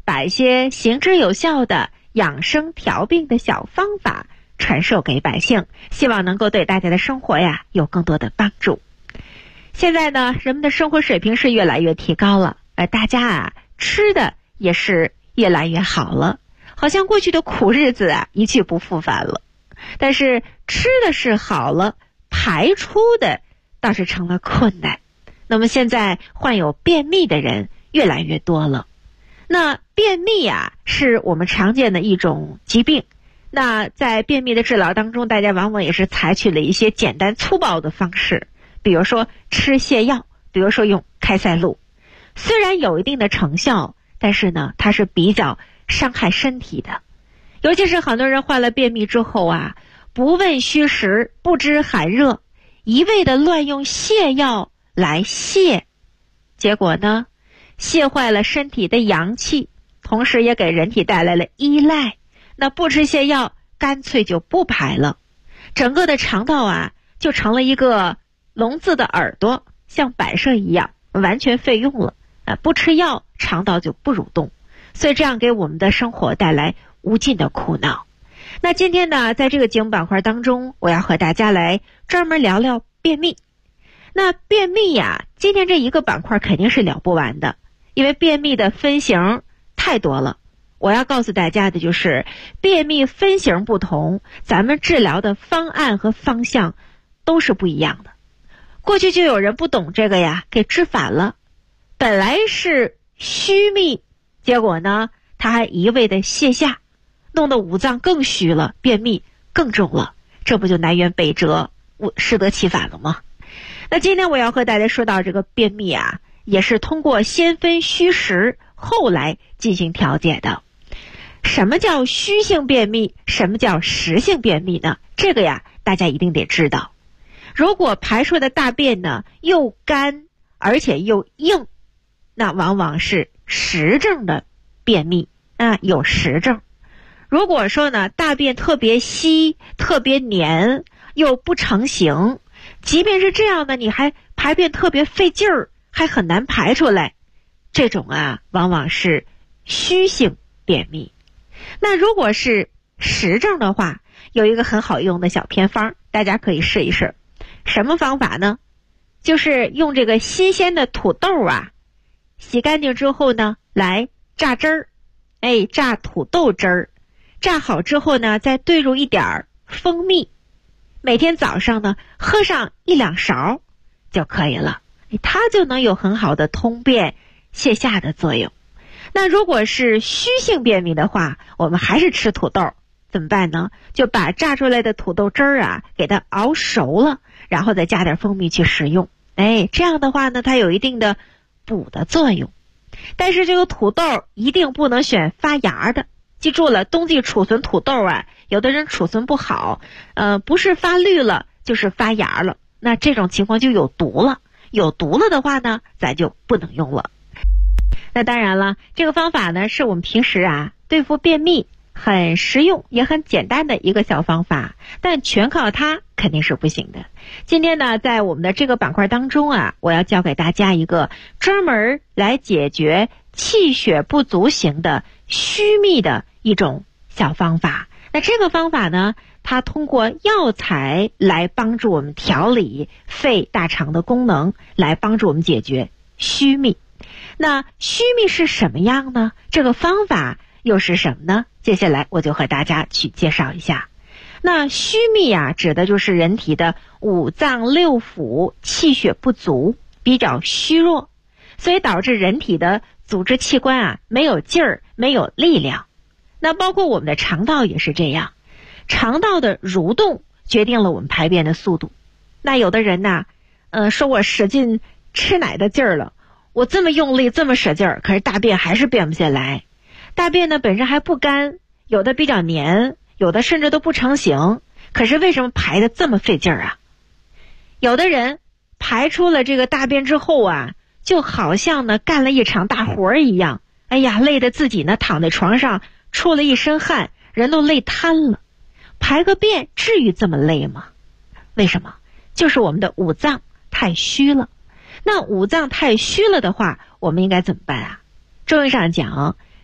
把一些行之有效的养生调病的小方法传授给百姓，希望能够对大家的生活呀有更多的帮助。现在呢，人们的生活水平是越来越提高了，大家啊吃的也是越来越好了，好像过去的苦日子啊一去不复返了。但是吃的是好了，排出的倒是成了困难。那么现在患有便秘的人越来越多了。那便秘啊是我们常见的一种疾病，那在便秘的治疗当中，大家往往也是采取了一些简单粗暴的方式，比如说吃泻药，比如说用开塞露。虽然有一定的成效，但是呢它是比较伤害身体的。尤其是很多人患了便秘之后啊，不问虚实，不知寒热，一味的乱用泻药来泻，结果呢泻坏了身体的阳气，同时也给人体带来了依赖。那不吃泻药，干脆就不排了，整个的肠道啊就成了一个聋子的耳朵，像摆设一样完全废用了。不吃药，肠道就不蠕动，所以这样给我们的生活带来无尽的苦恼。那今天呢，在这个节目板块当中，我要和大家来专门聊聊便秘。那便秘呀，今天这一个板块肯定是聊不完的，因为便秘的分型太多了。我要告诉大家的就是，便秘分型不同，咱们治疗的方案和方向都是不一样的。过去就有人不懂这个呀，给治反了。本来是虚秘，结果呢他还一味的泻下，弄得五脏更虚了，便秘更重了，这不就南辕北辙，适得其反了吗？那今天我要和大家说到这个便秘啊，也是通过先分虚实，后来进行调节的。什么叫虚性便秘？什么叫实性便秘呢？这个呀大家一定得知道。如果排出的大便呢又干而且又硬，那往往是实症的便秘啊，有实症。如果说呢大便特别稀特别黏又不成形，即便是这样的，你还排便特别费劲儿，还很难排出来，这种啊往往是虚性便秘。那如果是实症的话，有一个很好用的小偏方，大家可以试一试。什么方法呢？就是用这个新鲜的土豆啊，洗干净之后呢来榨汁儿，榨土豆汁儿。榨好之后呢，再兑入一点蜂蜜，每天早上呢喝上1-2勺就可以了，它就能有很好的通便泻下的作用。那如果是虚性便秘的话，我们还是吃土豆，怎么办呢？就把榨出来的土豆汁儿啊给它熬熟了，然后再加点蜂蜜去食用。这样的话呢，它有一定的补的作用。但是这个土豆一定不能选发芽的，记住了，冬季储存土豆啊，有的人储存不好，不是发绿了就是发芽了，那这种情况就有毒了。有毒了的话呢，咱就不能用了。那当然了，这个方法呢是我们平时啊对付便秘很实用也很简单的一个小方法，但全靠它肯定是不行的。今天呢，在我们的这个板块当中啊，我要教给大家一个专门来解决气血不足型的虚秘的一种小方法。那这个方法呢，它通过药材来帮助我们调理肺大肠的功能，来帮助我们解决虚秘。那虚秘是什么样呢？这个方法又是什么呢？接下来我就和大家去介绍一下。那虚秘啊，指的就是人体的五脏六腑气血不足，比较虚弱，所以导致人体的组织器官啊没有劲儿，没有力量。那包括我们的肠道也是这样，肠道的蠕动决定了我们排便的速度。那有的人呢，说我使劲吃奶的劲儿了，我这么用力这么使劲儿，可是大便还是便不下来。大便呢本身还不干，有的比较黏，有的甚至都不成形，可是为什么排得这么费劲儿啊？有的人排出了这个大便之后啊，就好像呢干了一场大活一样，累得自己呢躺在床上出了一身汗，人都累瘫了。排个便至于这么累吗？为什么？就是我们的五脏太虚了。那五脏太虚了的话，我们应该怎么办啊？中医上讲，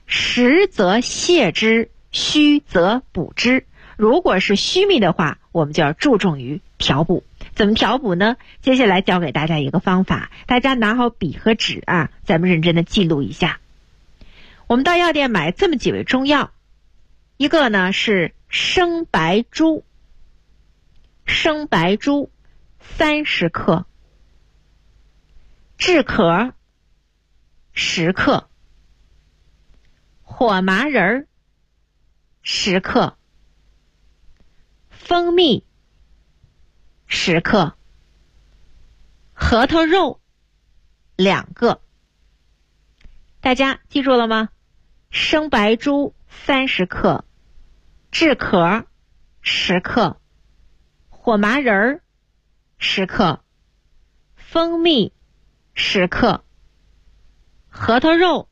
实则泻之，虚则补之。如果是虚密的话，我们就要注重于调补。怎么调补呢？接下来教给大家一个方法，大家拿好笔和纸啊，咱们认真的记录一下。我们到药店买这么几味中药，一个呢是生白术，生白术30克，炙壳10克，火麻仁10克，蜂蜜10克，核桃肉2个。大家记住了吗？生白术30克，炙壳10克，火麻仁10克，蜂蜜10克，核桃肉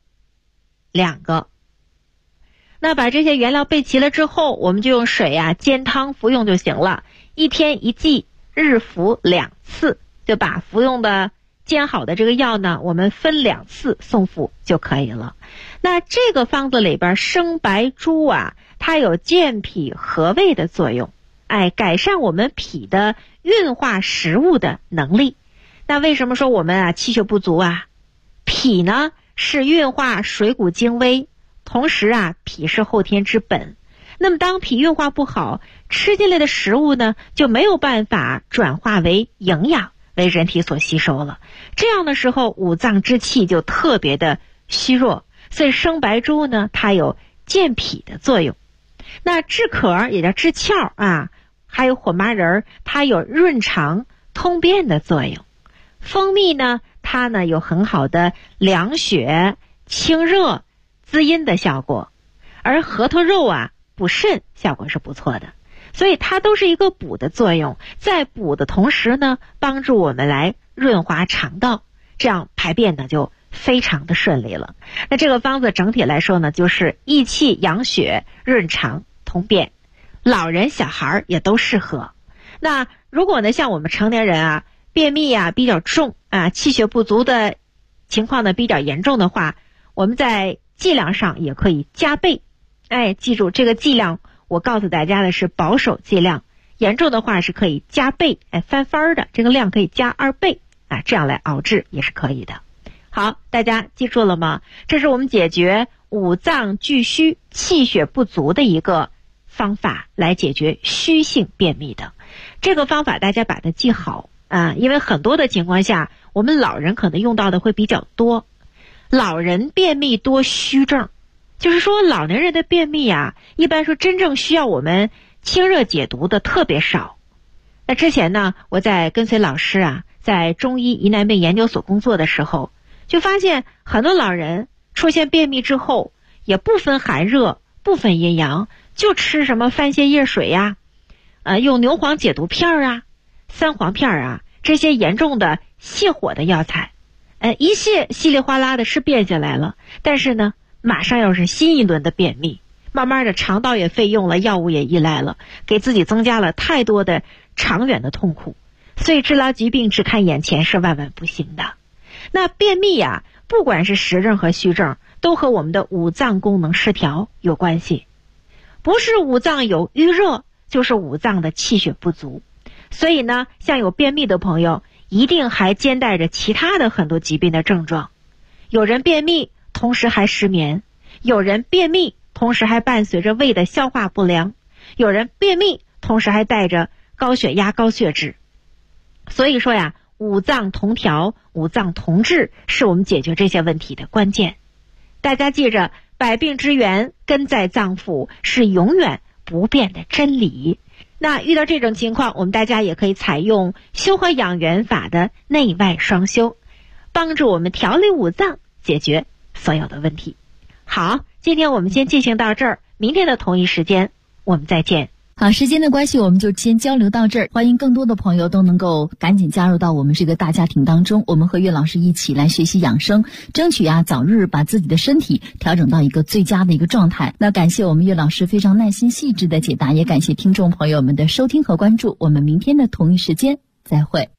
2个。那把这些原料备齐了之后，我们就用水煎汤服用就行了。1天1剂，日服2次，就把服用的煎好的这个药呢，我们分2次送服就可以了。那这个方子里边生白术它有健脾和胃的作用，改善我们脾的运化食物的能力。那为什么说我们气血不足脾呢是运化水谷精微，同时脾是后天之本。那么当脾运化不好，吃进来的食物呢就没有办法转化为营养，为人体所吸收了。这样的时候五脏之气就特别的虚弱，所以生白术呢它有健脾的作用。那炙壳也叫炙窍还有火麻仁它有润肠通便的作用。蜂蜜呢它呢有很好的凉血清热滋阴的效果，而核桃肉补肾效果是不错的，所以它都是一个补的作用，在补的同时呢帮助我们来润滑肠道，这样排便呢就非常的顺利了。那这个方子整体来说呢就是益气养血润肠通便，老人小孩也都适合。那如果呢像我们成年人便秘比较重气血不足的情况呢比较严重的话，我们在剂量上也可以加倍。记住这个剂量我告诉大家的是保守剂量，严重的话是可以加倍翻番的，这个量可以加2倍这样来熬制也是可以的。好，大家记住了吗？这是我们解决五脏俱虚气血不足的一个方法，来解决虚性便秘的。这个方法大家把它记好因为很多的情况下我们老人可能用到的会比较多。老人便秘多虚症，就是说老年人的便秘一般说真正需要我们清热解毒的特别少。那之前呢我在跟随老师在中医疑难病研究所工作的时候，就发现很多老人出现便秘之后也不分寒热不分阴阳，就吃什么番泻叶水用牛黄解毒片三黄片这些严重的泻火的药材，一泻稀里哗啦的是便下来了，但是呢马上又是新一轮的便秘，慢慢的肠道也费用了，药物也依赖了，给自己增加了太多的长远的痛苦。所以治疗疾病只看眼前是万万不行的。那便秘不管是实症和虚症，都和我们的五脏功能失调有关系，不是五脏有淤热，就是五脏的气血不足。所以呢像有便秘的朋友一定还兼带着其他的很多疾病的症状。有人便秘同时还失眠，有人便秘同时还伴随着胃的消化不良，有人便秘同时还带着高血压高血脂。所以说五脏同调五脏同治是我们解决这些问题的关键。大家记着，百病之源根在脏腑，是永远不变的真理。那遇到这种情况，我们大家也可以采用修和养元法的内外双修，帮助我们调理五脏，解决所有的问题。好，今天我们先进行到这儿，明天的同一时间我们再见。 好，时间的关系我们就先交流到这儿，欢迎更多的朋友都能够赶紧加入到我们这个大家庭当中，我们和岳老师一起来学习养生，争取早日把自己的身体调整到一个最佳的一个状态。那感谢我们岳老师非常耐心细致的解答，也感谢听众朋友们的收听和关注，我们明天的同一时间再会。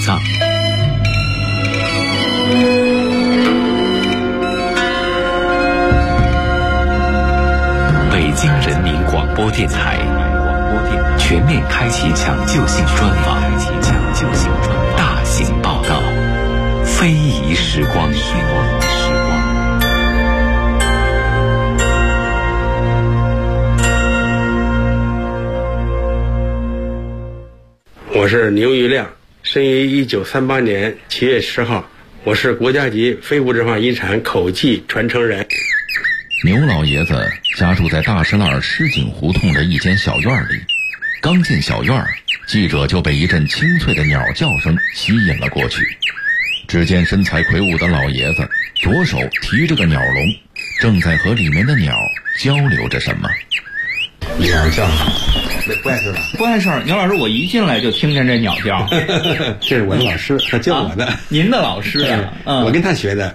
葬。北京人民广播电台全面开启抢救性专访，大型报告，非遗时光。 我是牛玉亮，生于1938年7月10号，我是国家级非物质文化遗产口技传承人。 牛老爷子家住在大石栏石井胡同的一间小院里，刚进小院，记者就被一阵清脆的鸟叫声吸引了过去。只见身材魁梧的老爷子左手提着个鸟笼，正在和里面的鸟交流着什么。 鸟叫，不碍事吧？ 不碍事。牛老师，我一进来就听见这鸟叫。 这是我的老师，他教我的。 您的老师啊？ 我跟他学的。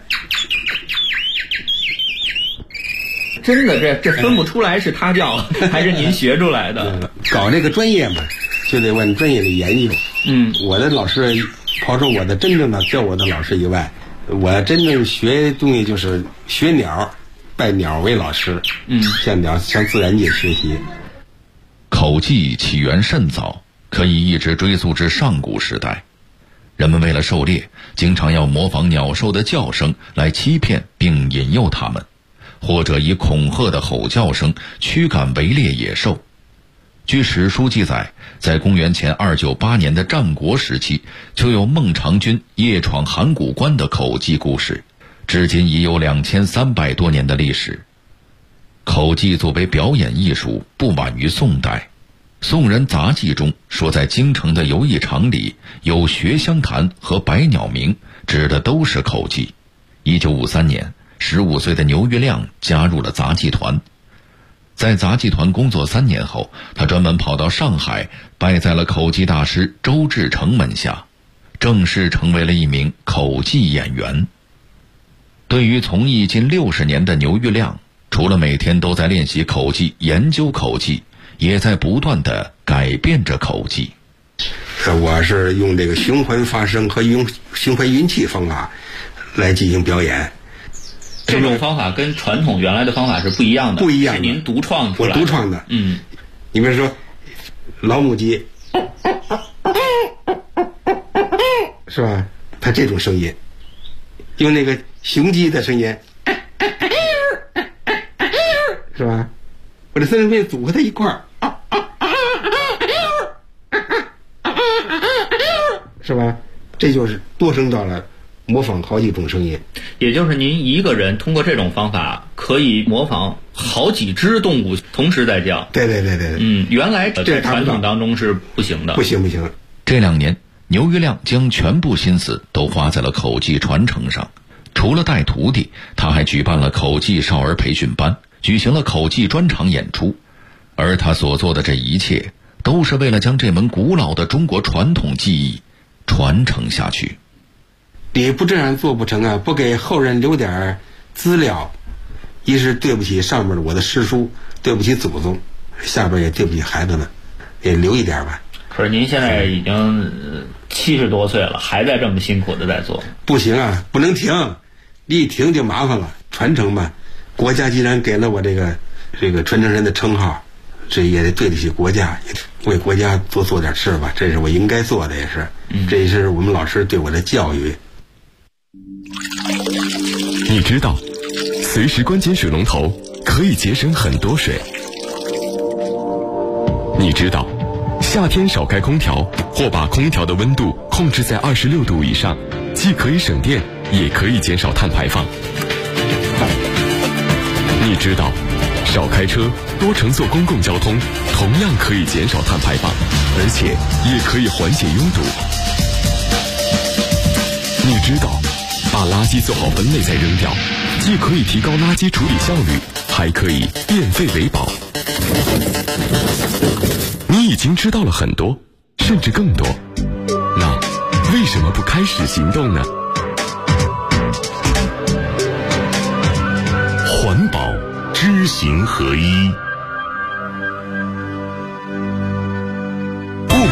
真的，这分不出来是他叫还是您学出来的。 搞这个专业嘛，就得问专业的研究。我的老师，刨出我的真正的教我的老师以外，我真正学东西就是学鸟，拜鸟为老师。向自然界学习。 口技起源甚早，可以一直追溯至上古时代。人们为了狩猎，经常要模仿鸟兽的叫声来欺骗并引诱它们，或者以恐吓的吼叫声驱赶围猎野兽。据史书记载，在公元前298年的战国时期，就有孟尝君夜闯函谷关的口技故事，至今已有2300多年的历史。口技作为表演艺术，不晚于宋代。宋人杂记中说，在京城的游艺场里有学香坛和百鸟鸣，指的都是口技。1953年，15岁的牛玉亮加入了杂技团。在杂技团工作3年后，他专门跑到上海，拜在了口技大师周志成门下，正式成为了一名口技演员。对于从艺近60年的牛玉亮，除了每天都在练习口技、研究口技，也在不断地改变着口技。 我是用这个循环发声和用循环运气方法来进行表演。 这种方法跟传统原来的方法是不一样的。 不一样的， 是您独创出来的。 我独创的。你比如说老母鸡，是吧？它这种声音，用那个雄鸡的声音，是吧？我这3声片组合在一块儿，是吧？这就是多声道了，模仿好几种声音。 也就是您一个人通过这种方法可以模仿好几只动物同时在叫。 对。 原来在传统当中是不行的。 不行。 这2年，牛玉亮将全部心思都花在了口技传承上。除了带徒弟，他还举办了口技少儿培训班，举行了口技专场演出。而他所做的这一切，都是为了将这门古老的中国传统技艺传承下去。 你不这样做不成啊！不给后人留点资料，一是对不起上面的我的师叔，对不起祖宗，下边也对不起孩子们，也留一点吧。 可是您现在已经70多岁了，还在这么辛苦的在做。 不行啊，不能停，你一停就麻烦了。传承嘛，国家既然给了我这个传承人的称号，这也得对得起国家，为国家做点事吧，这是我应该做的，也是。这也是我们老师对我的教育。 你知道，随时关紧水龙头可以节省很多水。你知道，夏天少开空调或把空调的温度控制在26度以上，既可以省电，也可以减少碳排放。你知道，少开车，多乘坐公共交通，同样可以减少碳排放，而且也可以缓解拥堵。你知道，把垃圾做好分类再扔掉，既可以提高垃圾处理效率，还可以变废为宝。你已经知道了很多，甚至更多，那为什么不开始行动呢？环保知行合一。